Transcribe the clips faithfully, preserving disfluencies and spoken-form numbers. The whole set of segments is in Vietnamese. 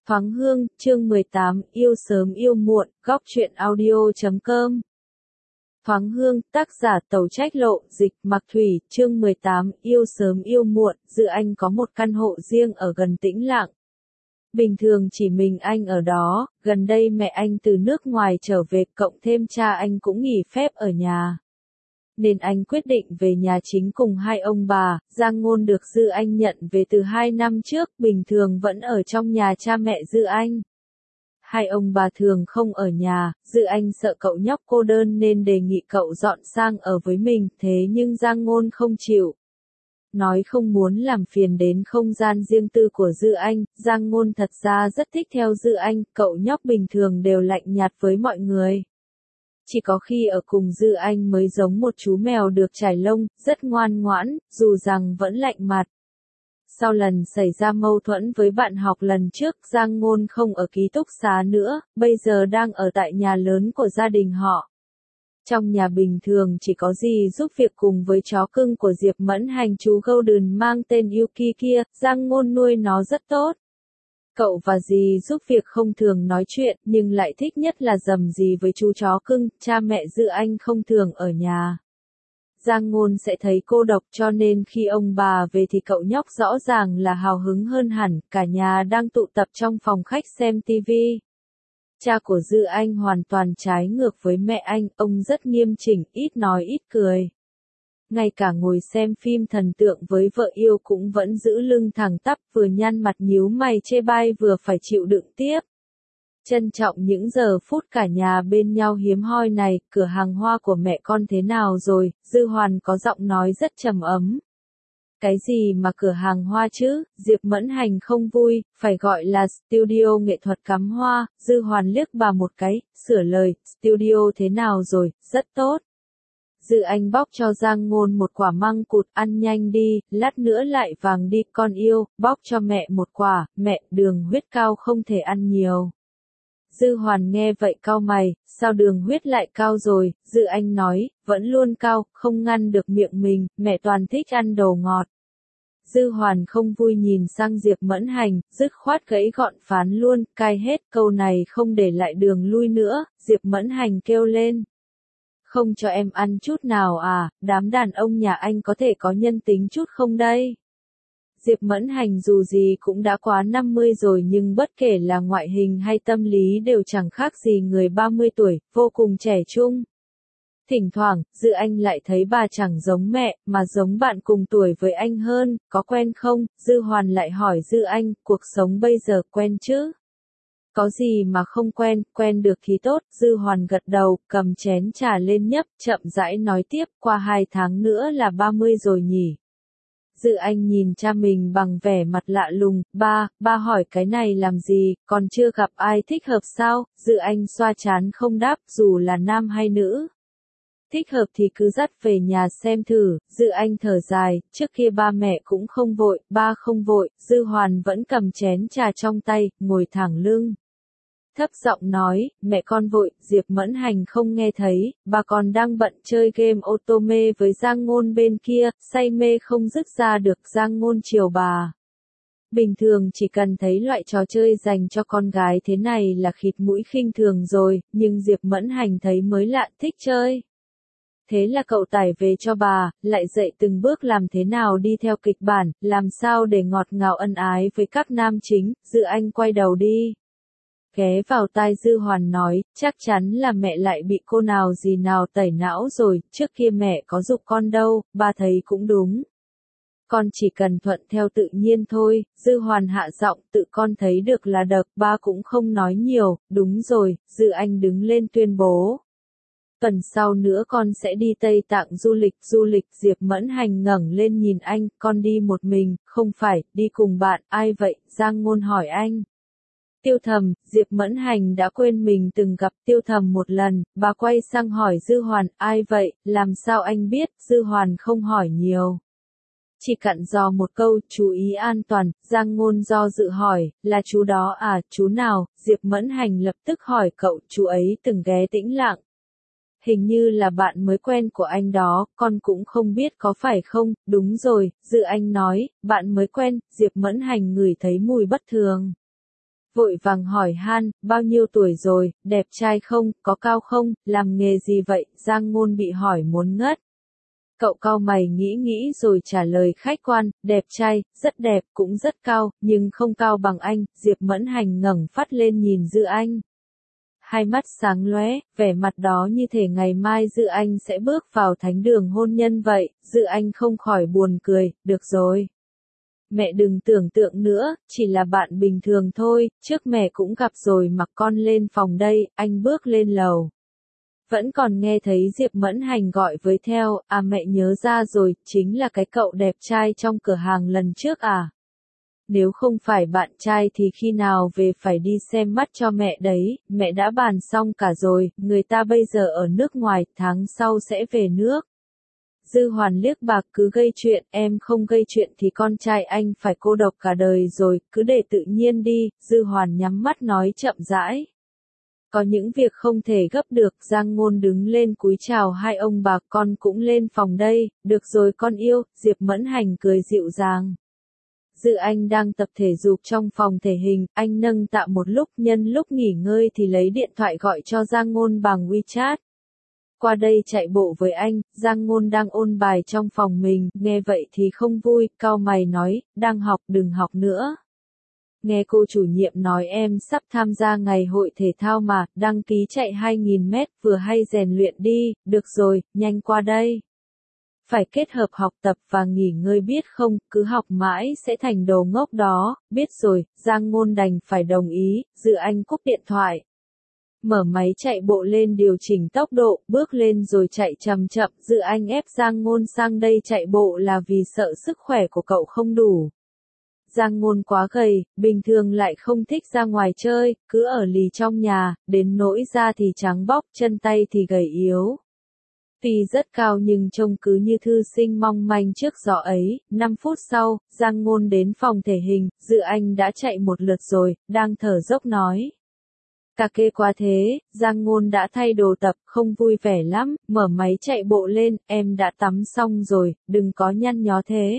Thoáng Hương, chương mười tám, yêu sớm yêu muộn, góc truyện audio chấm com. Thoáng Hương, tác giả Tàu Trách Lộ, dịch Mạc Thủy, chương mười tám, yêu sớm yêu muộn, Dư Anh có một căn hộ riêng ở gần Tĩnh Lạng. Bình thường chỉ mình anh ở đó, gần đây mẹ anh từ nước ngoài trở về, cộng thêm cha anh cũng nghỉ phép ở nhà. Nên anh quyết định về nhà chính cùng hai ông bà. Giang Ngôn được Dư Anh nhận về từ hai năm trước, bình thường vẫn ở trong nhà cha mẹ Dư Anh. Hai ông bà thường không ở nhà, Dư Anh sợ cậu nhóc cô đơn nên đề nghị cậu dọn sang ở với mình, thế nhưng Giang Ngôn không chịu. Nói không muốn làm phiền đến không gian riêng tư của Dư Anh, Giang Ngôn thật ra rất thích theo Dư Anh, cậu nhóc bình thường đều lạnh nhạt với mọi người. Chỉ có khi ở cùng Dư Anh mới giống một chú mèo được trải lông, rất ngoan ngoãn, dù rằng vẫn lạnh mặt. Sau lần xảy ra mâu thuẫn với bạn học lần trước, Giang Ngôn không ở ký túc xá nữa, bây giờ đang ở tại nhà lớn của gia đình họ. Trong nhà bình thường chỉ có dì giúp việc cùng với chó cưng của Diệp Mẫn Hành, chú Golden mang tên Yuki kia, Giang Ngôn nuôi nó rất tốt. Cậu và dì giúp việc không thường nói chuyện, nhưng lại thích nhất là rầm rì với chú chó cưng, cha mẹ Dư Anh không thường ở nhà. Giang Ngôn sẽ thấy cô độc, cho nên khi ông bà về thì cậu nhóc rõ ràng là hào hứng hơn hẳn, cả nhà đang tụ tập trong phòng khách xem tivi. Cha của Dư Anh hoàn toàn trái ngược với mẹ anh, ông rất nghiêm chỉnh, ít nói ít cười. Ngay cả ngồi xem phim thần tượng với vợ yêu cũng vẫn giữ lưng thẳng tắp, vừa nhăn mặt nhíu mày chê bai vừa phải chịu đựng tiếp. Trân trọng những giờ phút cả nhà bên nhau hiếm hoi này. Cửa hàng hoa của mẹ con thế nào rồi? Dư Hoàn có giọng nói rất trầm ấm. Cái gì mà cửa hàng hoa chứ? Diệp Mẫn Hành không vui, phải gọi là studio nghệ thuật cắm hoa. Dư Hoàn liếc bà một cái, sửa lời, studio thế nào rồi? Rất tốt. Dư Anh bóc cho Giang Ngôn một quả măng cụt, ăn nhanh đi, lát nữa lại vàng đi con yêu, bóc cho mẹ một quả, mẹ, đường huyết cao không thể ăn nhiều. Dư Hoàn nghe vậy cau mày, sao đường huyết lại cao rồi? Dư Anh nói, vẫn luôn cao, không ngăn được miệng mình, mẹ toàn thích ăn đồ ngọt. Dư Hoàn không vui nhìn sang Diệp Mẫn Hành, dứt khoát gãy gọn phán luôn, cai hết, câu này không để lại đường lui nữa. Diệp Mẫn Hành kêu lên. Không cho em ăn chút nào à, đám đàn ông nhà anh có thể có nhân tính chút không đây? Diệp Mẫn Hành dù gì cũng đã quá năm mươi rồi nhưng bất kể là ngoại hình hay tâm lý đều chẳng khác gì người ba mươi tuổi, vô cùng trẻ trung. Thỉnh thoảng, Dư Anh lại thấy bà chẳng giống mẹ, mà giống bạn cùng tuổi với anh hơn, có quen không? Dư Hoàn lại hỏi Dư Anh, cuộc sống bây giờ quen chứ? Có gì mà không quen, quen được thì tốt. Dư Hoàn gật đầu, cầm chén trà lên nhấp, chậm rãi nói tiếp, qua hai tháng nữa là ba mươi rồi nhỉ. Dư Anh nhìn cha mình bằng vẻ mặt lạ lùng, ba, ba hỏi cái này làm gì, còn chưa gặp ai thích hợp sao? Dư Anh xoa trán không đáp, dù là nam hay nữ. Thích hợp thì cứ dắt về nhà xem thử. Dư Anh thở dài, trước kia ba mẹ cũng không vội, ba không vội. Dư Hoàn vẫn cầm chén trà trong tay, ngồi thẳng lưng. Thấp giọng nói, mẹ con vội. Diệp Mẫn Hành không nghe thấy, bà còn đang bận chơi game Otome với Giang Ngôn bên kia, say mê không dứt ra được. Giang Ngôn chiều bà. Bình thường chỉ cần thấy loại trò chơi dành cho con gái thế này là khịt mũi khinh thường rồi, nhưng Diệp Mẫn Hành thấy mới lạ, thích chơi. Thế là cậu tải về cho bà, lại dạy từng bước làm thế nào đi theo kịch bản, làm sao để ngọt ngào ân ái với các nam chính. Dư Anh quay đầu đi. Ghé vào tai Dư Hoàn nói, chắc chắn là mẹ lại bị cô nào gì nào tẩy não rồi, trước kia mẹ có giục con đâu, ba thấy cũng đúng. Con chỉ cần thuận theo tự nhiên thôi. Dư Hoàn hạ giọng, tự con thấy được là được, ba cũng không nói nhiều. Đúng rồi. Dư Anh đứng lên tuyên bố. Tuần sau nữa con sẽ đi Tây Tạng du lịch. Du lịch? Diệp Mẫn Hành ngẩng lên nhìn anh, con đi một mình, không phải, đi cùng bạn, ai vậy? Giang Ngôn hỏi anh. Tiêu Thầm. Diệp Mẫn Hành đã quên mình từng gặp Tiêu Thầm một lần, bà quay sang hỏi Dư Hoàn, ai vậy, làm sao anh biết? Dư Hoàn không hỏi nhiều. Chỉ cặn dò một câu, chú ý an toàn. Giang Ngôn do dự hỏi, là chú đó à, chú nào? Diệp Mẫn Hành lập tức hỏi cậu, chú ấy từng ghé Tĩnh Lạng. Hình như là bạn mới quen của anh đó, con cũng không biết có phải không? Đúng rồi. Dư Anh nói, bạn mới quen. Diệp Mẫn Hành ngửi thấy mùi bất thường. vội vàng hỏi han, bao nhiêu tuổi rồi, đẹp trai không, có cao không, làm nghề gì vậy, Giang Ngôn bị hỏi muốn ngất. Cậu cau mày nghĩ nghĩ rồi trả lời khách quan, đẹp trai, rất đẹp, cũng rất cao, nhưng không cao bằng anh. Diệp Mẫn Hành ngẩng phát lên nhìn Dư Anh. Hai mắt sáng lóe, vẻ mặt đó như thể ngày mai Dư Anh sẽ bước vào thánh đường hôn nhân vậy. Dư Anh không khỏi buồn cười, được rồi. Mẹ đừng tưởng tượng nữa, chỉ là bạn bình thường thôi, trước mẹ cũng gặp rồi, mặc con lên phòng đây. Anh bước lên lầu. Vẫn còn nghe thấy Diệp Mẫn Hành gọi với theo, à mẹ nhớ ra rồi, chính là cái cậu đẹp trai trong cửa hàng lần trước à. Nếu không phải bạn trai thì khi nào về phải đi xem mắt cho mẹ đấy, mẹ đã bàn xong cả rồi, người ta bây giờ ở nước ngoài, tháng sau sẽ về nước. Dư Hoàn liếc bà, cứ gây chuyện, em không gây chuyện thì con trai anh phải cô độc cả đời rồi, cứ để tự nhiên đi. Dư Hoàn nhắm mắt nói chậm rãi. Có những việc không thể gấp được. Giang Ngôn đứng lên cúi chào hai ông bà, con cũng lên phòng đây. Được rồi con yêu. Diệp Mẫn Hành cười dịu dàng. Dư Anh đang tập thể dục trong phòng thể hình, anh nâng tạ một lúc, nhân lúc nghỉ ngơi thì lấy điện thoại gọi cho Giang Ngôn bằng WeChat. Qua đây chạy bộ với anh. Giang Ngôn đang ôn bài trong phòng mình, nghe vậy thì không vui, cau mày nói, đang học, đừng học nữa. Nghe cô chủ nhiệm nói em sắp tham gia ngày hội thể thao mà, đăng ký chạy hai nghìn mét, vừa hay rèn luyện đi. Được rồi, nhanh qua đây. Phải kết hợp học tập và nghỉ ngơi biết không, cứ học mãi sẽ thành đồ ngốc đó. Biết rồi. Giang Ngôn đành phải đồng ý. Dư Anh cúp điện thoại. Mở máy chạy bộ lên, điều chỉnh tốc độ, bước lên rồi chạy chậm chậm. Dư Anh ép Giang Ngôn sang đây chạy bộ là vì sợ sức khỏe của cậu không đủ. Giang Ngôn quá gầy, bình thường lại không thích ra ngoài chơi, cứ ở lì trong nhà, đến nỗi da thì trắng bóc, chân tay thì gầy yếu. Tuy rất cao nhưng trông cứ như thư sinh mong manh trước gió ấy. Năm phút sau, Giang Ngôn đến phòng thể hình, Dư Anh đã chạy một lượt rồi, đang thở dốc nói. Cà kê quá thế. Giang Ngôn đã thay đồ tập, không vui vẻ lắm, mở máy chạy bộ lên, em đã tắm xong rồi, đừng có nhăn nhó thế.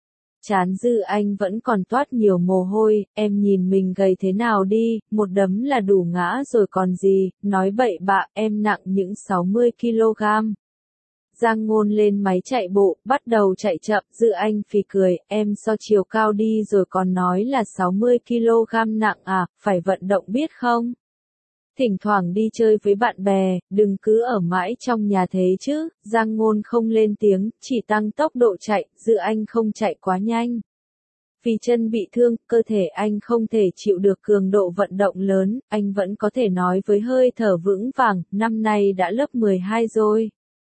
Trán Dư Anh vẫn còn toát nhiều mồ hôi, em nhìn mình gầy thế nào đi, một đấm là đủ ngã rồi còn gì, nói bậy bạ, em nặng những sáu mươi ki lô gam. Giang Ngôn lên máy chạy bộ, bắt đầu chạy chậm. Dư Anh phì cười, em so chiều cao đi rồi còn nói là sáu mươi ki lô gam nặng à, phải vận động biết không? Thỉnh thoảng đi chơi với bạn bè, đừng cứ ở mãi trong nhà thế chứ. Giang Ngôn không lên tiếng, chỉ tăng tốc độ chạy. Dư Anh không chạy quá nhanh. Vì chân bị thương, cơ thể anh không thể chịu được cường độ vận động lớn, anh vẫn có thể nói với hơi thở vững vàng, năm nay đã lớp mười hai rồi.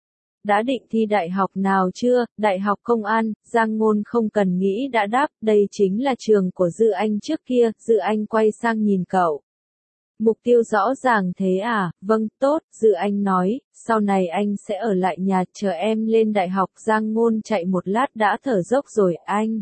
Đã định thi đại học nào chưa? Đại học Công an. Giang Ngôn không cần nghĩ đã đáp, đây chính là trường của Dư Anh trước kia. Dư Anh quay sang nhìn cậu. Mục tiêu rõ ràng thế à? Vâng, tốt. Dư Anh nói, sau này anh sẽ ở lại nhà chờ em lên đại học. Giang Ngôn chạy một lát đã thở dốc rồi. Anh,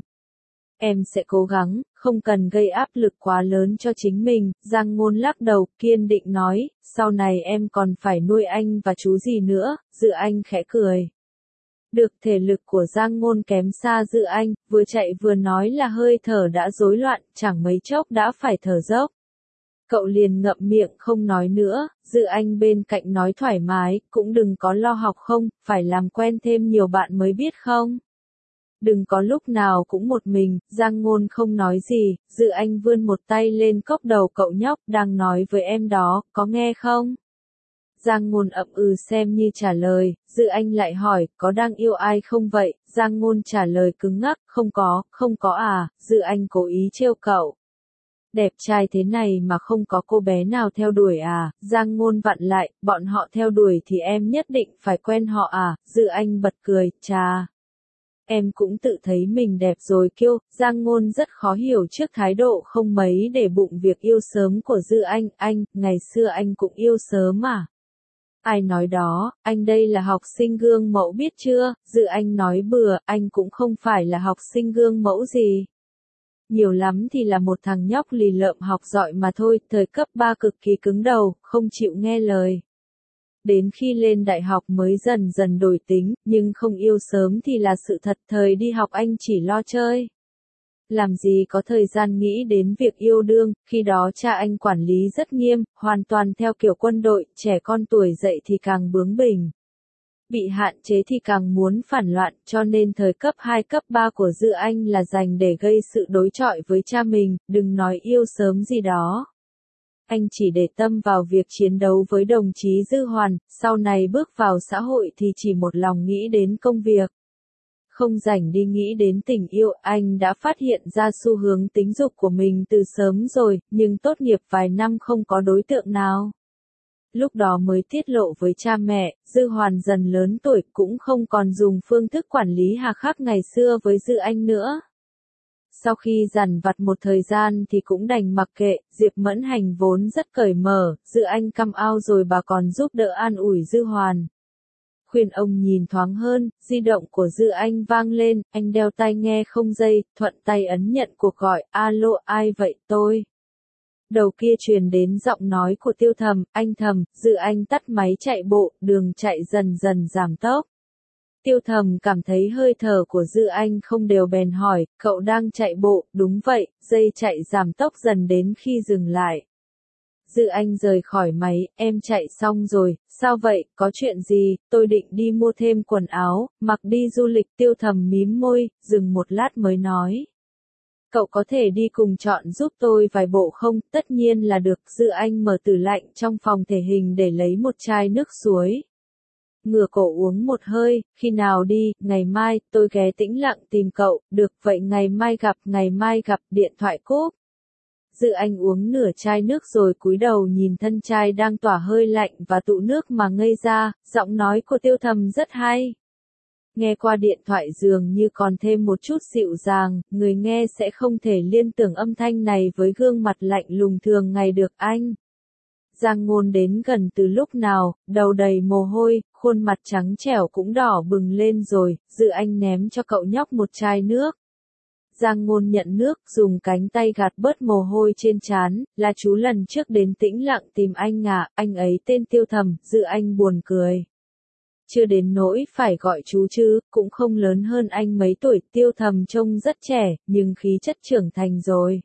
em sẽ cố gắng, không cần gây áp lực quá lớn cho chính mình. Giang Ngôn lắc đầu, kiên định nói, sau này em còn phải nuôi anh và chú gì nữa. Dư Anh khẽ cười. Được, thể lực của Giang Ngôn kém xa Dư Anh, vừa chạy vừa nói là hơi thở đã rối loạn, chẳng mấy chốc đã phải thở dốc. Cậu liền ngậm miệng không nói nữa. Dư Anh bên cạnh nói thoải mái, cũng đừng có lo học không, phải làm quen thêm nhiều bạn mới biết không. Đừng có lúc nào cũng một mình. Giang Ngôn không nói gì. Dư Anh vươn một tay lên cốc đầu cậu nhóc, đang nói với em đó, có nghe không? Giang Ngôn ậm ừ xem như trả lời. Dư Anh lại hỏi, có đang yêu ai không vậy? Giang Ngôn trả lời cứng ngắc, không có, không có à. Dư Anh cố ý trêu cậu. Đẹp trai thế này mà không có cô bé nào theo đuổi à? Giang Ngôn vặn lại, bọn họ theo đuổi thì em nhất định phải quen họ à? Dư Anh bật cười, chà. Em cũng tự thấy mình đẹp rồi kiêu. Giang Ngôn rất khó hiểu trước thái độ không mấy để bụng việc yêu sớm của Dư Anh. Anh, ngày xưa anh cũng yêu sớm à? Ai nói đó, anh đây là học sinh gương mẫu biết chưa? Dư Anh nói bừa, anh cũng không phải là học sinh gương mẫu gì. Nhiều lắm thì là một thằng nhóc lì lợm học giỏi mà thôi, thời cấp ba cực kỳ cứng đầu, không chịu nghe lời. Đến khi lên đại học mới dần dần đổi tính, nhưng không yêu sớm thì là sự thật. Thời đi học anh chỉ lo chơi. làm gì có thời gian nghĩ đến việc yêu đương, khi đó cha anh quản lý rất nghiêm, hoàn toàn theo kiểu quân đội, trẻ con tuổi dậy thì càng bướng bỉnh. Bị hạn chế thì càng muốn phản loạn, cho nên thời cấp hai cấp ba của Dư Anh là dành để gây sự đối chọi với cha mình, đừng nói yêu sớm gì đó. Anh chỉ để tâm vào việc chiến đấu với đồng chí Dư Hoàn, sau này bước vào xã hội thì chỉ một lòng nghĩ đến công việc. Không rảnh đi nghĩ đến tình yêu, anh đã phát hiện ra xu hướng tính dục của mình từ sớm rồi, nhưng tốt nghiệp vài năm không có đối tượng nào. Lúc đó mới tiết lộ với cha mẹ, Dư Hoàn dần lớn tuổi cũng không còn dùng phương thức quản lý hà khắc ngày xưa với Dư Anh nữa. Sau khi dằn vặt một thời gian thì cũng đành mặc kệ, Diệp Mẫn Hành vốn rất cởi mở, Dư Anh căm ao rồi bà còn giúp đỡ an ủi Dư Hoàn. Khuyên ông nhìn thoáng hơn, di động của Dư Anh vang lên, anh đeo tai nghe không dây, thuận tay ấn nhận cuộc gọi, alo ai vậy tôi? Đầu kia truyền đến giọng nói của Tiêu Thầm, anh Thầm, Dư Anh tắt máy chạy bộ, đường chạy dần dần giảm tốc. Tiêu Thầm cảm thấy hơi thở của Dư Anh không đều bèn hỏi, cậu đang chạy bộ, đúng vậy, dây chạy giảm tốc dần đến khi dừng lại. Dư Anh rời khỏi máy, em chạy xong rồi, sao vậy, có chuyện gì, tôi định đi mua thêm quần áo, mặc đi du lịch. Tiêu Thầm mím môi, dừng một lát mới nói. Cậu có thể đi cùng chọn giúp tôi vài bộ không, tất nhiên là được. Dư Anh mở tủ lạnh trong phòng thể hình để lấy một chai nước suối. Ngửa cổ uống một hơi, khi nào đi, ngày mai, tôi ghé Tĩnh Lặng tìm cậu, được vậy ngày mai gặp, ngày mai gặp, điện thoại cúp. Dư Anh uống nửa chai nước rồi cúi đầu nhìn thân chai đang tỏa hơi lạnh và tụ nước mà ngây ra, giọng nói của Tiêu Thầm rất hay. Nghe qua điện thoại dường như còn thêm một chút dịu dàng, người nghe sẽ không thể liên tưởng âm thanh này với gương mặt lạnh lùng thường ngày được anh. Giang Ngôn đến gần từ lúc nào, đầu đầy mồ hôi, khuôn mặt trắng trẻo cũng đỏ bừng lên rồi, Dư Anh ném cho cậu nhóc một chai nước. Giang Ngôn nhận nước, dùng cánh tay gạt bớt mồ hôi trên trán, là chú lần trước đến Tĩnh Lặng tìm anh à, anh ấy tên Tiêu Thầm. Dư Anh buồn cười. Chưa đến nỗi phải gọi chú chứ, cũng không lớn hơn anh mấy tuổi. Tiêu Thầm trông rất trẻ, nhưng khí chất trưởng thành rồi.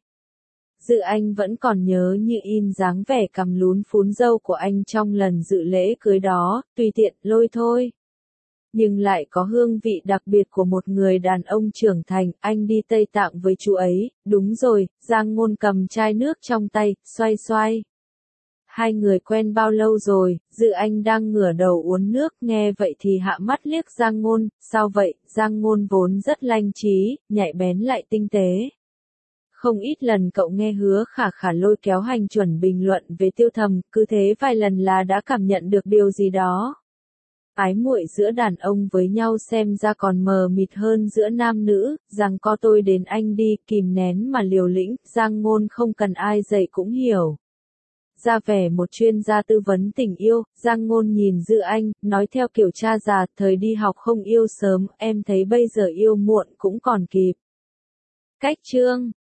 Dư Anh vẫn còn nhớ như in dáng vẻ cằm lún phún râu của anh trong lần dự lễ cưới đó, tùy tiện, lôi thôi. Nhưng lại có hương vị đặc biệt của một người đàn ông trưởng thành. Anh đi Tây Tạng với chú ấy, đúng rồi. Giang Ngôn cầm chai nước trong tay, xoay xoay. Hai người quen bao lâu rồi? Dư Anh đang ngửa đầu uống nước, nghe vậy thì hạ mắt liếc Giang Ngôn, sao vậy? Giang Ngôn vốn rất lanh trí, nhạy bén lại tinh tế. Không ít lần cậu nghe Hứa Khả Khả lôi kéo Hành Chuẩn bình luận về Tiêu Thầm, cứ thế vài lần là đã cảm nhận được điều gì đó. Ái muội giữa đàn ông với nhau xem ra còn mờ mịt hơn giữa nam nữ, rằng co tôi đến anh đi, kìm nén mà liều lĩnh, Giang Ngôn không cần ai dạy cũng hiểu. Ra vẻ một chuyên gia tư vấn tình yêu, Giang Ngôn nhìn Dư Anh, nói theo kiểu cha già, thời đi học không yêu sớm, em thấy bây giờ yêu muộn cũng còn kịp. Cách chương